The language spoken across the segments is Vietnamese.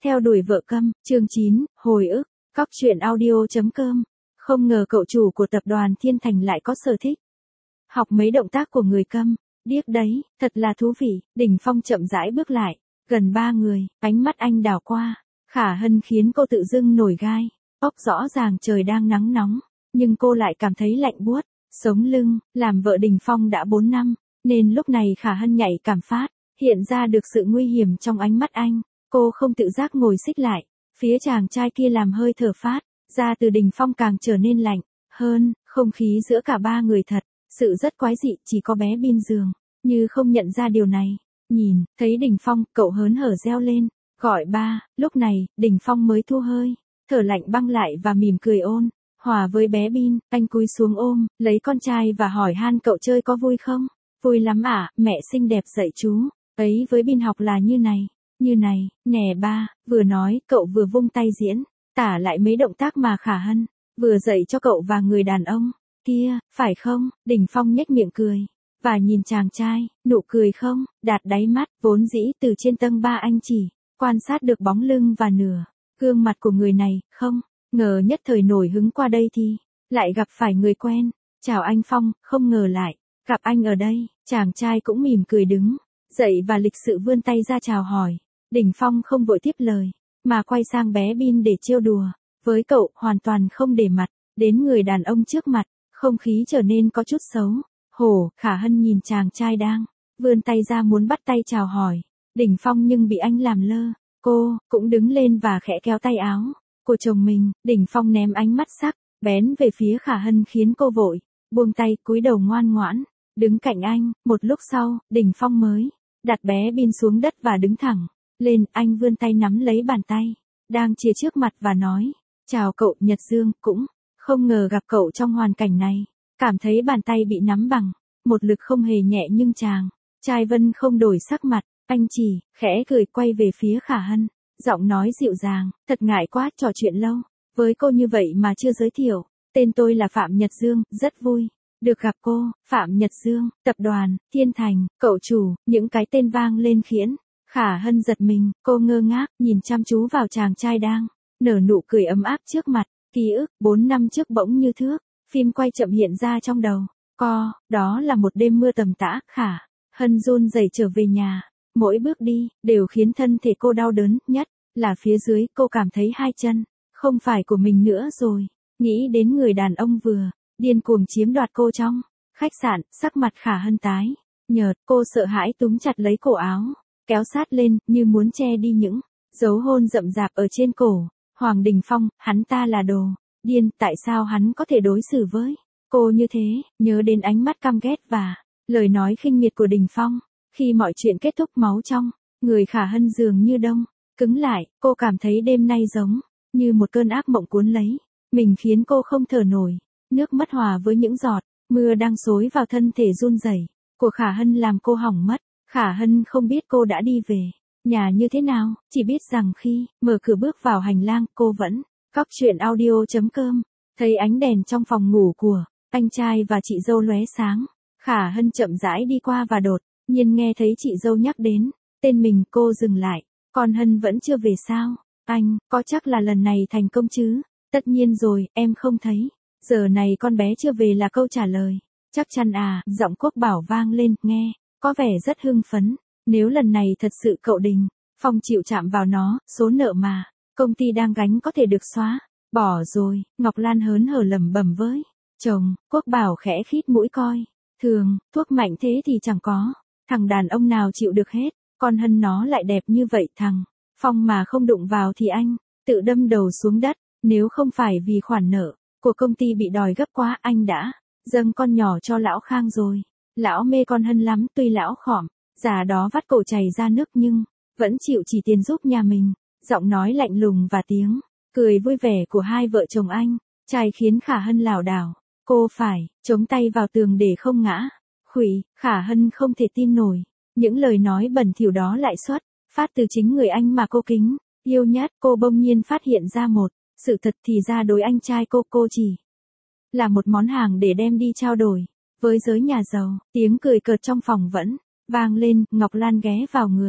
Theo đuổi vợ câm, chương 9, hồi ức, Cóc truyện audio.com. Không ngờ cậu chủ của tập đoàn Thiên Thành lại có sở thích học mấy động tác của người câm. Điếc đấy, thật là thú vị. Đình Phong chậm rãi bước lại, gần ba người, ánh mắt anh đảo qua. Khả Hân khiến cô tự dưng nổi gai. Ốc rõ ràng trời đang nắng nóng, nhưng cô lại cảm thấy lạnh buốt. Sống lưng, làm vợ Đình Phong đã 4 năm, nên lúc này Khả Hân nhạy cảm phát, hiện ra được sự nguy hiểm trong ánh mắt anh. Cô không tự giác ngồi xích lại, phía chàng trai kia làm hơi thở phát, ra từ Đình Phong càng trở nên lạnh hơn, không khí giữa cả ba người thật sự rất quái dị, chỉ có bé Bin giường như không nhận ra điều này. Nhìn thấy Đình Phong, cậu hớn hở reo lên, gọi ba. Lúc này, Đình Phong mới thu hơi thở lạnh băng lại và mỉm cười ôn hòa với bé Bin. Anh cúi xuống ôm lấy con trai và hỏi han cậu chơi có vui không. Vui lắm ạ, mẹ xinh đẹp dạy chú ấy với Bin học là như này nè ba. Vừa nói, cậu vừa vung tay diễn tả lại mấy động tác mà Khả Hân vừa dạy cho cậu và người đàn ông kia, phải không? Đình Phong nhếch miệng cười và nhìn chàng trai, nụ cười không đạt đáy mắt, vốn dĩ từ trên tầng 3 anh chỉ quan sát được bóng lưng và nửa gương mặt của người này, không ngờ nhất thời nổi hứng qua đây thì lại gặp phải người quen. Chào anh Phong, không ngờ lại gặp anh ở đây. Chàng trai cũng mỉm cười đứng dậy và lịch sự vươn tay ra chào hỏi. Đình Phong không vội tiếp lời, mà quay sang bé Bin để trêu đùa với cậu, hoàn toàn không để mặt đến người đàn ông trước mặt. Không khí trở nên có chút xấu hổ. Khả Hân nhìn chàng trai đang vươn tay ra muốn bắt tay chào hỏi Đình Phong, nhưng bị anh làm lơ. Cô cũng đứng lên và khẽ kéo tay áo của chồng mình. Đình Phong ném ánh mắt sắc bén về phía Khả Hân khiến cô vội buông tay, cúi đầu ngoan ngoãn đứng cạnh anh. Một lúc sau, Đình Phong mới đặt bé Bin xuống đất và đứng thẳng lên. Anh vươn tay nắm lấy bàn tay đang chìa trước mặt và nói, chào cậu Nhật Dương. Cũng không ngờ gặp cậu trong hoàn cảnh này. Cảm thấy bàn tay bị nắm bằng một lực không hề nhẹ, nhưng chàng trai Vân không đổi sắc mặt. Anh chỉ khẽ cười quay về phía Khả Hân, giọng nói dịu dàng, thật ngại quá, trò chuyện lâu với cô như vậy mà chưa giới thiệu. Tên tôi là Phạm Nhật Dương, rất vui được gặp cô. Phạm Nhật Dương, tập đoàn Thiên Thành, cậu chủ. Những cái tên vang lên khiến Khả Hân giật mình. Cô ngơ ngác nhìn chăm chú vào chàng trai đang nở nụ cười ấm áp trước mặt. Ký ức 4 năm trước bỗng như thước phim quay chậm hiện ra trong đầu đó là một đêm mưa tầm tã. Khả Hân run rẩy trở về nhà, mỗi bước đi đều khiến thân thể cô đau đớn, nhất là phía dưới. Cô cảm thấy hai chân không phải của mình nữa rồi. Nghĩ đến người đàn ông vừa điên cuồng chiếm đoạt cô trong khách sạn, sắc mặt Khả Hân tái nhợt. Cô sợ hãi túm chặt lấy cổ áo, kéo sát lên như muốn che đi những dấu hôn rậm rạp ở trên cổ. Hoàng Đình Phong, hắn ta là đồ điên, tại sao hắn có thể đối xử với cô như thế? Nhớ đến ánh mắt căm ghét và lời nói khinh miệt của Đình Phong, khi mọi chuyện kết thúc, máu trong người Khả Hân dường như đông cứng lại. Cô cảm thấy đêm nay giống như một cơn ác mộng cuốn lấy mình, khiến cô không thở nổi. Nước mắt hòa với những giọt mưa đang xối vào thân thể run rẩy của Khả Hân làm cô hỏng mất. Khả Hân không biết cô đã đi về nhà như thế nào, chỉ biết rằng khi mở cửa bước vào hành lang, cô vẫn Cóc truyện audio.com. Thấy ánh đèn trong phòng ngủ của anh trai và chị dâu lóe sáng, Khả Hân chậm rãi đi qua và đột nhiên nghe thấy chị dâu nhắc đến tên mình. Cô dừng lại, con Hân vẫn chưa về sao? Anh, có chắc là lần này thành công chứ? Tất nhiên rồi, em không thấy giờ này con bé chưa về là câu trả lời. Chắc chắn à? Giọng Quốc Bảo vang lên, nghe có vẻ rất hưng phấn. Nếu lần này thật sự cậu Đình Phong chịu chạm vào nó, số nợ mà công ty đang gánh có thể được xóa bỏ rồi. Ngọc Lan hớn hở lẩm bẩm với chồng. Quốc Bảo khẽ khít mũi coi thường, thuốc mạnh thế thì chẳng có thằng đàn ông nào chịu được hết. Con Hân nó lại đẹp như vậy, thằng Phong mà không đụng vào thì anh tự đâm đầu xuống đất. Nếu không phải vì khoản nợ của công ty bị đòi gấp quá, anh đã dâng con nhỏ cho lão Khang rồi. Lão mê con Hân lắm, tuy lão khỏm già đó vắt cổ chảy ra nước nhưng vẫn chịu chỉ tiền giúp nhà mình. Giọng nói lạnh lùng và tiếng cười vui vẻ của hai vợ chồng anh trai khiến Khả Hân lảo đảo. Cô phải chống tay vào tường để không ngã khuỵu. Khả Hân không thể tin nổi những lời nói bẩn thỉu đó lại xuất phát từ chính người anh mà cô kính yêu nhất. Cô bỗng nhiên phát hiện ra một sự thật, thì ra đối anh trai cô chỉ là một món hàng để đem đi trao đổi với giới nhà giàu. Tiếng cười cợt trong phòng vẫn vang lên. Ngọc Lan ghé vào người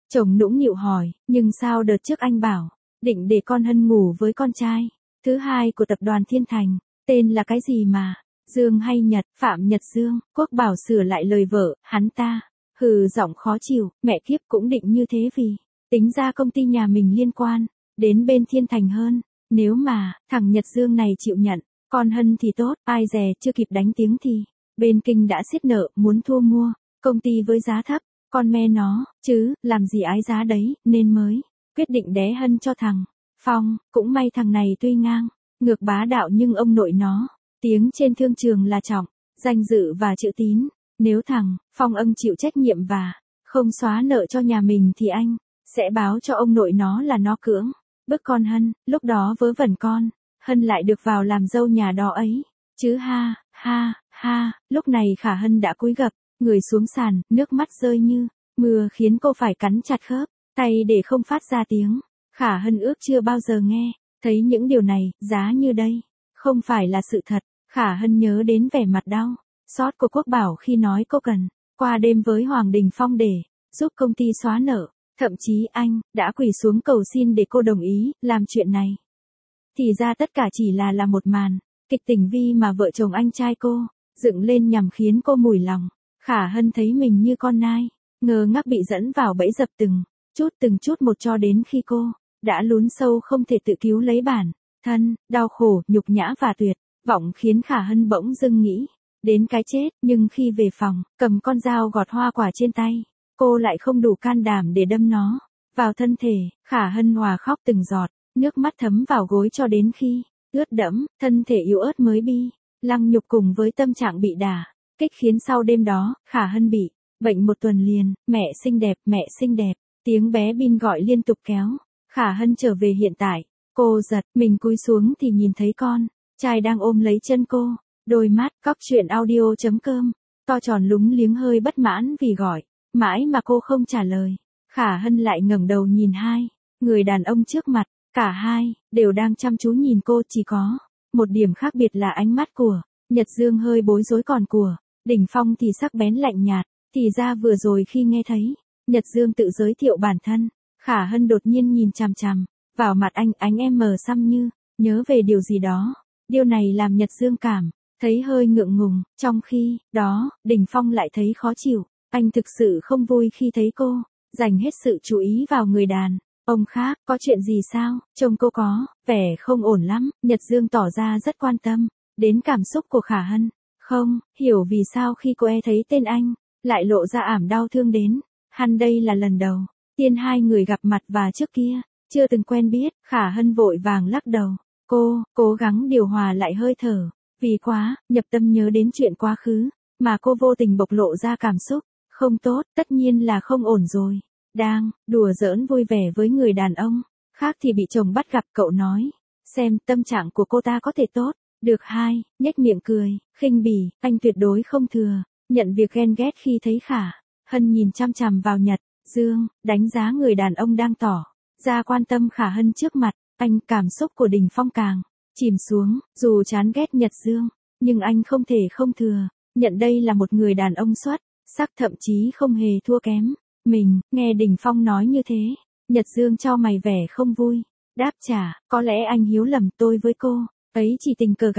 Chồng nũng nịu hỏi, nhưng sao đợt trước anh bảo, định để con Hân ngủ với con trai thứ hai của tập đoàn Thiên Thành, tên là cái gì mà, Dương hay Nhật, Phạm Nhật Dương, Quốc Bảo sửa lại lời vợ, hắn ta, hừ giọng khó chịu, mẹ kiếp cũng định như thế vì, tính ra công ty nhà mình liên quan, đến bên Thiên Thành hơn, nếu mà, thằng Nhật Dương này chịu nhận, con Hân thì tốt, ai dè chưa kịp đánh tiếng thì, bên Kinh đã xiết nợ, muốn thu mua, công ty với giá thấp, con me nó, chứ, làm gì ái giá đấy, nên mới, quyết định đé Hân cho thằng Phong, cũng may thằng này tuy ngang, ngược bá đạo nhưng ông nội nó, tiếng trên thương trường là trọng, danh dự và chữ tín, nếu thằng Phong ưng chịu trách nhiệm và không xóa nợ cho nhà mình thì anh sẽ báo cho ông nội nó là nó cưỡng bức con Hân, lúc đó vớ vẩn con Hân lại được vào làm dâu nhà đó ấy, chứ ha, ha, ha, lúc này Khả Hân đã cúi gập, người xuống sàn, nước mắt rơi như mưa khiến cô phải cắn chặt khớp tay để không phát ra tiếng. Khả Hân ước chưa bao giờ nghe thấy những điều này, giá như đây không phải là sự thật. Khả Hân nhớ đến vẻ mặt đau xót của Quốc Bảo khi nói cô cần qua đêm với Hoàng Đình Phong để giúp công ty xóa nợ, thậm chí anh đã quỳ xuống cầu xin để cô đồng ý làm chuyện này. Thì ra tất cả chỉ là một màn kịch tình vi mà vợ chồng anh trai cô dựng lên nhằm khiến cô mủi lòng. Khả Hân thấy mình như con nai ngơ ngác bị dẫn vào bẫy dập từng chút một cho đến khi cô đã lún sâu không thể tự cứu lấy bản thân, đau khổ, nhục nhã và tuyệt vọng khiến Khả Hân bỗng dưng nghĩ đến cái chết, nhưng khi về phòng, cầm con dao gọt hoa quả trên tay, cô lại không đủ can đảm để đâm nó vào thân thể. Khả Hân hòa khóc từng giọt, nước mắt thấm vào gối cho đến khi ướt đẫm, thân thể yếu ớt mới bi lăng nhục cùng với tâm trạng bị đả kích khiến sau đêm đó, Khả Hân bị bệnh 1 tuần liền. Mẹ xinh đẹp, tiếng bé Bin gọi liên tục kéo Khả Hân trở về hiện tại. Cô giật mình cúi xuống thì nhìn thấy con trai đang ôm lấy chân cô, đôi mắt cóc truyện audio.com to tròn lúng liếng hơi bất mãn vì gọi mãi mà cô không trả lời. Khả Hân lại ngẩng đầu nhìn hai người đàn ông trước mặt, cả hai đều đang chăm chú nhìn cô, chỉ có một điểm khác biệt là ánh mắt của Nhật Dương hơi bối rối, còn của Đình Phong thì sắc bén lạnh nhạt. Thì ra vừa rồi khi nghe thấy Nhật Dương tự giới thiệu bản thân, Khả Hân đột nhiên nhìn chằm chằm vào mặt anh, ánh em mờ xăm như nhớ về điều gì đó. Điều này làm Nhật Dương cảm thấy hơi ngượng ngùng, trong khi đó, Đình Phong lại thấy khó chịu. Anh thực sự không vui khi thấy cô dành hết sự chú ý vào người đàn ông khác. Có chuyện gì sao? Trông cô có vẻ không ổn lắm. Nhật Dương tỏ ra rất quan tâm đến cảm xúc của Khả Hân. Không hiểu vì sao khi cô thấy tên anh, lại lộ ra ảm đau thương đến. Hân đây là lần đầu tiên hai người gặp mặt và trước kia chưa từng quen biết. Khả Hân vội vàng lắc đầu. Cô cố gắng điều hòa lại hơi thở, vì quá nhập tâm nhớ đến chuyện quá khứ mà cô vô tình bộc lộ ra cảm xúc không tốt, tất nhiên là không ổn rồi. Đang đùa giỡn vui vẻ với người đàn ông khác thì bị chồng bắt gặp. Cậu nói xem tâm trạng của cô ta có thể tốt được. Hai nhếch miệng cười khinh bỉ, anh tuyệt đối không thừa nhận việc ghen ghét khi thấy Khả Hân nhìn chăm chằm vào Nhật Dương, đánh giá người đàn ông đang tỏ ra quan tâm Khả Hân trước mặt anh. Cảm xúc của Đình Phong càng chìm xuống, dù chán ghét Nhật Dương, nhưng anh không thể không thừa nhận đây là một người đàn ông xuất sắc, thậm chí không hề thua kém mình. Nghe Đình Phong nói như thế, Nhật Dương cho mày vẻ không vui, đáp trả, có lẽ anh hiểu lầm, tôi với cô ấy chỉ tình cờ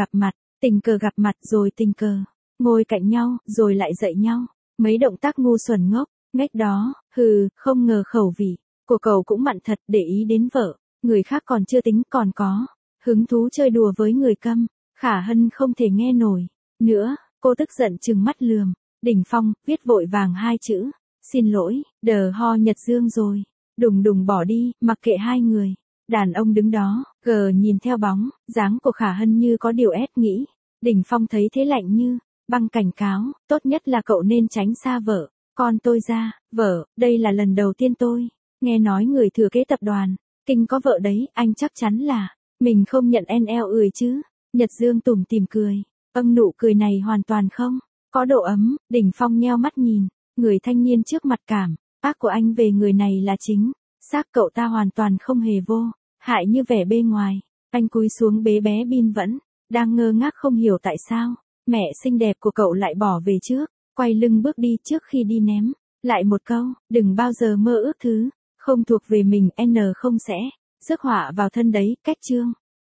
gặp mặt rồi tình cờ ngồi cạnh nhau, rồi lại dạy nhau mấy động tác ngu xuẩn ngốc nghếch đó. Hừ, không ngờ khẩu vị của cậu cũng mặn thật, để ý đến vợ người khác còn chưa tính, còn có hứng thú chơi đùa với người câm. Khả Hân không thể nghe nổi nữa, cô tức giận trừng mắt lườm Đình Phong, viết vội vàng hai chữ xin lỗi. Đờ ho Nhật Dương rồi đùng đùng bỏ đi, mặc kệ hai người đàn ông đứng đó gờ nhìn theo bóng dáng của Khả Hân như có điều nghĩ. Đình Phong thấy thế lạnh như băng, cảnh cáo, tốt nhất là cậu nên tránh xa vợ con tôi ra. Vợ, đây là lần đầu tiên tôi nghe nói người thừa kế tập đoàn Kinh có vợ đấy. Anh chắc chắn là mình không nhận NL chứ? Nhật Dương tủm tỉm cười. Nụ cười này hoàn toàn không có độ ấm. Đình Phong nheo mắt nhìn người thanh niên trước mặt, cảm ác của anh về người này là chính xác cậu ta hoàn toàn không hề vô hại như vẻ bề ngoài. Anh cúi xuống bế bé Bin vẫn đang ngơ ngác không hiểu tại sao mẹ xinh đẹp của cậu lại bỏ về trước, quay lưng bước đi. Trước khi đi ném lại một câu, đừng bao giờ mơ ước thứ Không thuộc về mình, N không sẽ rước họa vào thân đấy, cách chương.